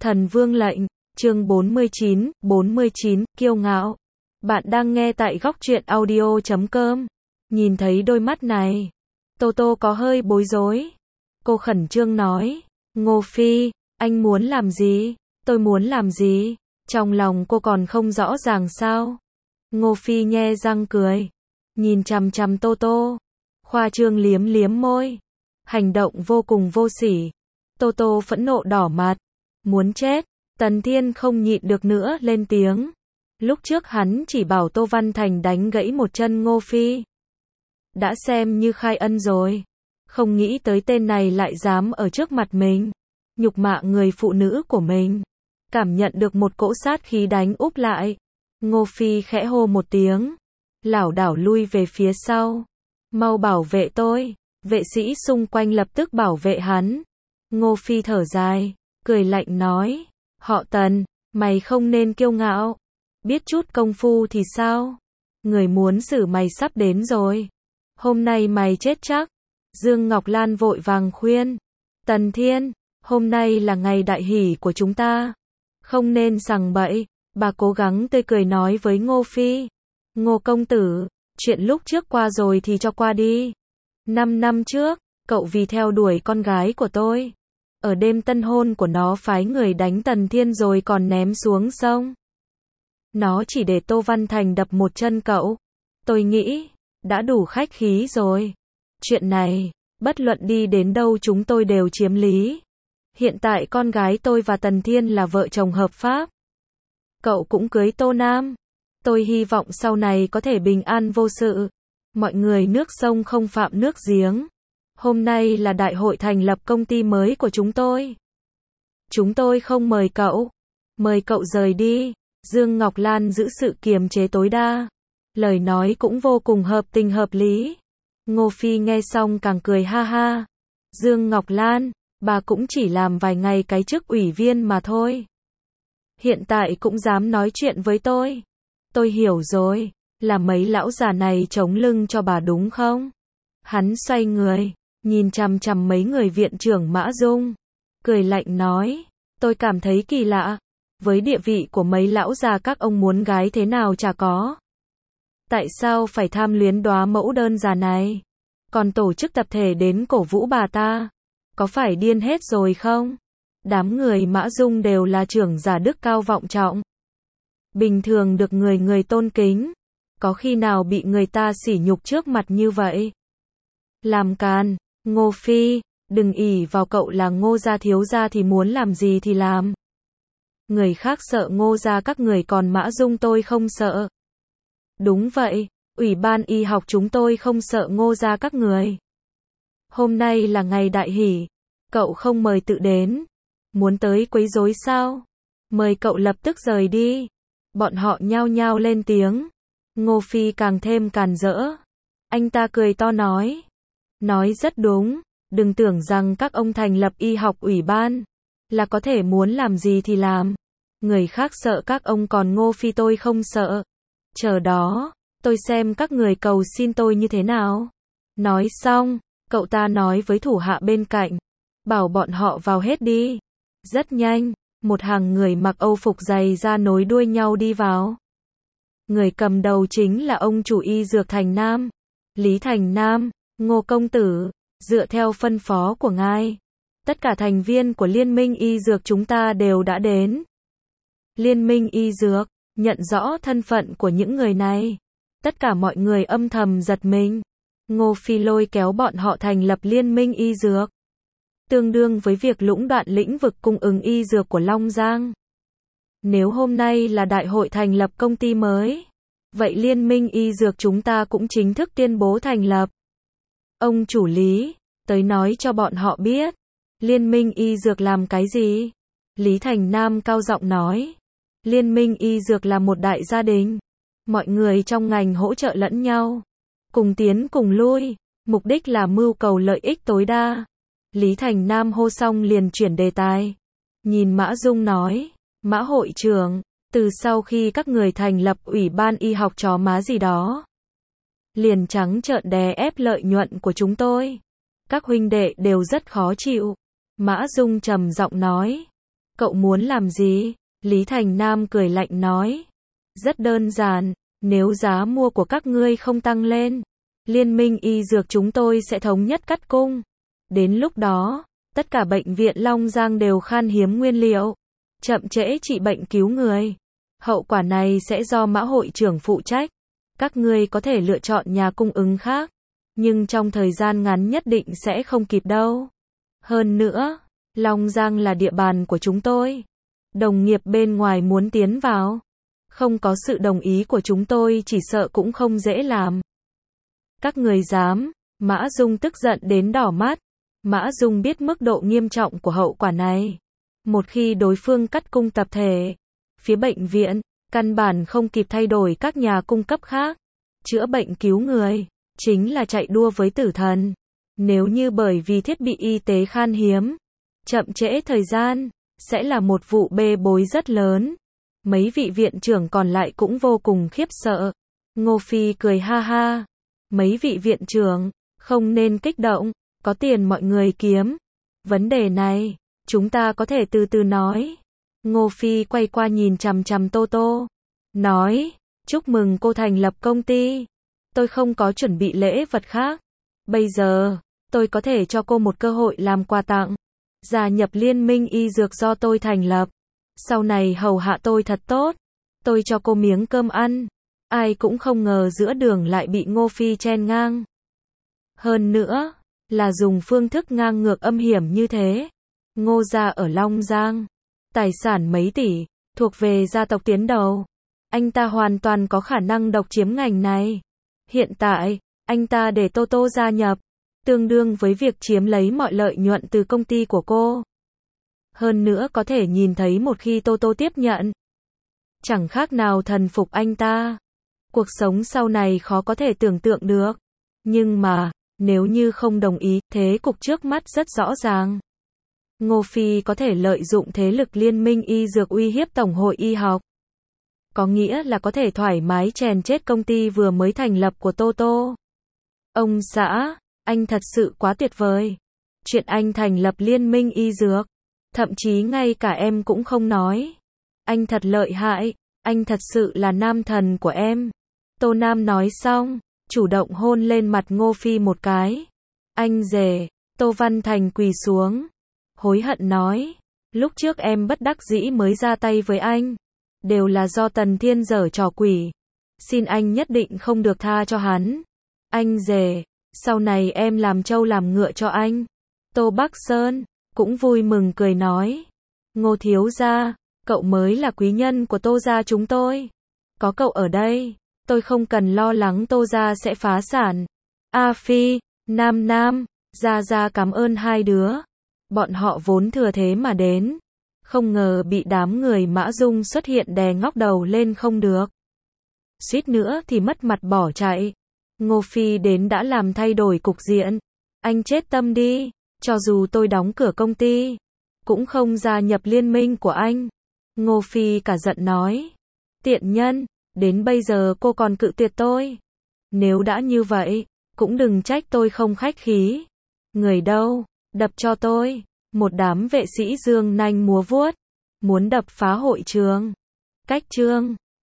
Thần Vương lệnh, chương 49, kiêu ngạo. Bạn đang nghe tại góc truyện audio.com. Nhìn thấy đôi mắt này, Tô Tô có hơi bối rối. Cô khẩn trương nói, Ngô Phi, anh muốn làm gì? Tôi muốn làm gì? Trong lòng cô còn không rõ ràng sao? Ngô Phi nhe răng cười, nhìn chằm chằm Tô Tô, khoa trương liếm liếm môi, hành động vô cùng vô sỉ. Tô Tô phẫn nộ đỏ mặt, muốn chết. Tần Thiên không nhịn được nữa lên tiếng. Lúc trước hắn chỉ bảo Tô Văn Thành đánh gãy một chân Ngô Phi, đã xem như khai ân rồi. Không nghĩ tới tên này lại dám ở trước mặt mình nhục mạ người phụ nữ của mình. Cảm nhận được một cỗ sát khí đánh úp lại, Ngô Phi khẽ hô một tiếng, lảo đảo lui về phía sau. Mau bảo vệ tôi. Vệ sĩ xung quanh lập tức bảo vệ hắn. Ngô Phi thở dài, cười lạnh nói, họ Tần, mày không nên kiêu ngạo. Biết chút công phu thì sao? Người muốn xử mày sắp đến rồi. Hôm nay mày chết chắc. Dương Ngọc Lan vội vàng khuyên. Tần Thiên, hôm nay là ngày đại hỷ của chúng ta. Không nên sằng bậy. Bà cố gắng tươi cười nói với Ngô Phi. Ngô công tử, chuyện lúc trước qua rồi thì cho qua đi. 5 năm trước, cậu vì theo đuổi con gái của tôi, ở đêm tân hôn của nó phái người đánh Tần Thiên rồi còn ném xuống sông. Nó chỉ để Tô Văn Thành đập một chân cậu. Tôi nghĩ, đã đủ khách khí rồi. Chuyện này, bất luận đi đến đâu chúng tôi đều chiếm lý. Hiện tại con gái tôi và Tần Thiên là vợ chồng hợp pháp. Cậu cũng cưới Tô Nam. Tôi hy vọng sau này có thể bình an vô sự. Mọi người nước sông không phạm nước giếng. Hôm nay là đại hội thành lập công ty mới của chúng tôi. Chúng tôi không mời cậu. Mời cậu rời đi. Dương Ngọc Lan giữ sự kiềm chế tối đa. Lời nói cũng vô cùng hợp tình hợp lý. Ngô Phi nghe xong càng cười ha ha. Dương Ngọc Lan, bà cũng chỉ làm vài ngày cái chức ủy viên mà thôi. Hiện tại cũng dám nói chuyện với tôi. Tôi hiểu rồi, là mấy lão già này chống lưng cho bà đúng không? Hắn xoay người, nhìn chằm chằm mấy người viện trưởng Mã Dung, cười lạnh nói, tôi cảm thấy kỳ lạ, với địa vị của mấy lão già các ông muốn gái thế nào chả có. Tại sao phải tham luyến đóa mẫu đơn già này? Còn tổ chức tập thể đến cổ vũ bà ta? Có phải điên hết rồi không? Đám người Mã Dung đều là trưởng giả đức cao vọng trọng. Bình thường được người người tôn kính. Có khi nào bị người ta sỉ nhục trước mặt như vậy? Làm càn, Ngô Phi, đừng ỷ vào cậu là Ngô gia thiếu gia thì muốn làm gì thì làm. Người khác sợ Ngô gia các người còn Mã Dung tôi không sợ. Đúng vậy, ủy ban y học chúng tôi không sợ Ngô gia các người. Hôm nay là ngày đại hỷ, cậu không mời tự đến. Muốn tới quấy rối sao? Mời cậu lập tức rời đi. Bọn họ nhao nhao lên tiếng. Ngô Phi càng thêm càn rỡ. Anh ta cười to nói rất đúng, đừng tưởng rằng các ông thành lập y học ủy ban là có thể muốn làm gì thì làm. Người khác sợ các ông còn Ngô Phi tôi không sợ. Chờ đó, tôi xem các người cầu xin tôi như thế nào. Nói xong, cậu ta nói với thủ hạ bên cạnh, bảo bọn họ vào hết đi. Rất nhanh, một hàng người mặc Âu phục dày da nối đuôi nhau đi vào. Người cầm đầu chính là ông chủ y dược Thành Nam, Lý Thành Nam. Ngô công tử, dựa theo phân phó của ngài, tất cả thành viên của Liên minh y dược chúng ta đều đã đến. Liên minh y dược, nhận rõ thân phận của những người này. Tất cả mọi người âm thầm giật mình. Ngô Phi lôi kéo bọn họ thành lập Liên minh y dược. Tương đương với việc lũng đoạn lĩnh vực cung ứng y dược của Long Giang. Nếu hôm nay là đại hội thành lập công ty mới, vậy Liên minh y dược chúng ta cũng chính thức tuyên bố thành lập. Ông chủ Lý, tới nói cho bọn họ biết, Liên minh y dược làm cái gì? Lý Thành Nam cao giọng nói, Liên minh y dược là một đại gia đình. Mọi người trong ngành hỗ trợ lẫn nhau, cùng tiến cùng lui, mục đích là mưu cầu lợi ích tối đa. Lý Thành Nam hô xong liền chuyển đề tài. Nhìn Mã Dung nói, Mã hội trưởng, từ sau khi các người thành lập ủy ban y học chó má gì đó, liền trắng trợn đè ép lợi nhuận của chúng tôi. Các huynh đệ đều rất khó chịu. Mã Dung trầm giọng nói, Cậu muốn làm gì? Lý Thành Nam cười lạnh nói. Rất đơn giản, nếu giá mua của các ngươi không tăng lên, Liên minh y dược chúng tôi sẽ thống nhất cắt cung. Đến lúc đó, tất cả bệnh viện Long Giang đều khan hiếm nguyên liệu, chậm trễ trị bệnh cứu người. Hậu quả này sẽ do Mã hội trưởng phụ trách. Các ngươi có thể lựa chọn nhà cung ứng khác, nhưng trong thời gian ngắn nhất định sẽ không kịp đâu. Hơn nữa, Long Giang là địa bàn của chúng tôi. Đồng nghiệp bên ngoài muốn tiến vào, không có sự đồng ý của chúng tôi chỉ sợ cũng không dễ làm. Các người dám? Mã Dung tức giận đến đỏ mắt. Mã Dung biết mức độ nghiêm trọng của hậu quả này. Một khi đối phương cắt cung tập thể, phía bệnh viện, căn bản không kịp thay đổi các nhà cung cấp khác. Chữa bệnh cứu người, chính là chạy đua với tử thần. Nếu như bởi vì thiết bị y tế khan hiếm, chậm trễ thời gian, sẽ là một vụ bê bối rất lớn. Mấy vị viện trưởng còn lại cũng vô cùng khiếp sợ. Ngô Phi cười ha ha. Mấy vị viện trưởng, không nên kích động, có tiền mọi người kiếm. Vấn đề này, chúng ta có thể từ từ nói. Ngô Phi quay qua nhìn chằm chằm Tô Tô. Nói, chúc mừng cô thành lập công ty. Tôi không có chuẩn bị lễ vật khác. Bây giờ, tôi có thể cho cô một cơ hội làm quà tặng. Gia nhập liên minh y dược do tôi thành lập. Sau này hầu hạ tôi thật tốt. Tôi cho cô miếng cơm ăn. Ai cũng không ngờ giữa đường lại bị Ngô Phi chen ngang. Hơn nữa, là dùng phương thức ngang ngược âm hiểm như thế. Ngô gia ở Long Giang, tài sản mấy tỷ, thuộc về gia tộc tiến đầu. Anh ta hoàn toàn có khả năng độc chiếm ngành này. Hiện tại, anh ta để Tô Tô gia nhập, tương đương với việc chiếm lấy mọi lợi nhuận từ công ty của cô. Hơn nữa có thể nhìn thấy một khi Tô Tô tiếp nhận, chẳng khác nào thần phục anh ta. Cuộc sống sau này khó có thể tưởng tượng được. Nhưng mà, nếu như không đồng ý, thế cục trước mắt rất rõ ràng. Ngô Phi có thể lợi dụng thế lực liên minh y dược uy hiếp Tổng hội y học. Có nghĩa là có thể thoải mái chèn chết công ty vừa mới thành lập của Tô Tô. Ông xã, anh thật sự quá tuyệt vời. Chuyện anh thành lập liên minh y dược, thậm chí ngay cả em cũng không nói. Anh thật lợi hại, anh thật sự là nam thần của em. Tô Nam nói xong, chủ động hôn lên mặt Ngô Phi một cái. Anh rể, Tô Văn Thành quỳ xuống. Hối hận nói, lúc trước em bất đắc dĩ mới ra tay với anh. Đều là do Tần Thiên giở trò quỷ. Xin anh nhất định không được tha cho hắn. Anh rể, sau này em làm trâu làm ngựa cho anh. Tô Bắc Sơn, cũng vui mừng cười nói. Ngô thiếu gia, cậu mới là quý nhân của Tô gia chúng tôi. Có cậu ở đây, tôi không cần lo lắng Tô gia sẽ phá sản. A Phi, Nam Nam, gia cảm ơn hai đứa. Bọn họ vốn thừa thế mà đến. Không ngờ bị đám người Mã Dung xuất hiện đè ngóc đầu lên không được. Suýt nữa thì mất mặt bỏ chạy. Ngô Phi đến đã làm thay đổi cục diện. Anh chết tâm đi, cho dù tôi đóng cửa công ty, cũng không gia nhập liên minh của anh. Ngô Phi cả giận nói. Tiện nhân, đến bây giờ cô còn cự tuyệt tôi. Nếu đã như vậy, cũng đừng trách tôi không khách khí. Người đâu, đập cho tôi. Một đám vệ sĩ giương nanh múa vuốt, muốn đập phá hội trường. Cách chương